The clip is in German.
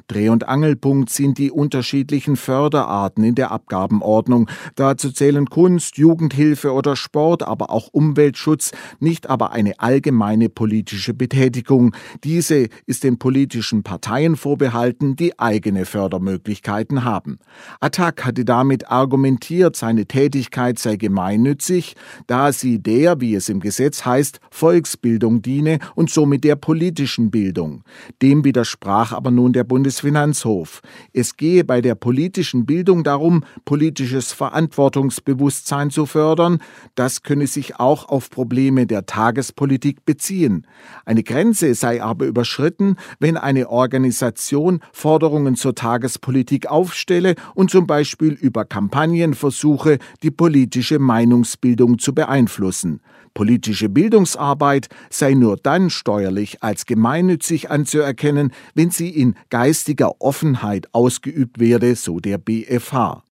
Dreh- und Angelpunkt sind die unterschiedlichen Förderarten in der Abgabenordnung. Dazu zählen Kunst, Jugendhilfe oder Sport, aber auch Umweltschutz, nicht aber eine allgemeine politische Betätigung. Diese ist den politischen Parteien vorbehalten, die eigene Fördermöglichkeiten haben. ATTAC hatte damit argumentiert, seine Tätigkeit sei gemeinnützig, da sie der, wie es im Gesetz heißt, Volksbildung diene und somit der politischen Bildung. Dem widersprach aber nun der Bundesfinanzhof. Es gehe bei der politischen Bildung darum, politisches Verantwortungsbewusstsein zu fördern. Das könne sich auch auf Probleme der Tagespolitik beziehen. Eine Grenze sei aber überschritten, wenn eine Organisation Forderungen zur Tagespolitik aufstelle und zum Beispiel über Kampagnen versuche, die politische Meinungsbildung zu beeinflussen. Politische Bildungsarbeit sei nur dann steuerlich als gemeinnützig anzuerkennen, wenn sie in geistiger Offenheit ausgeübt werde, so der BfH.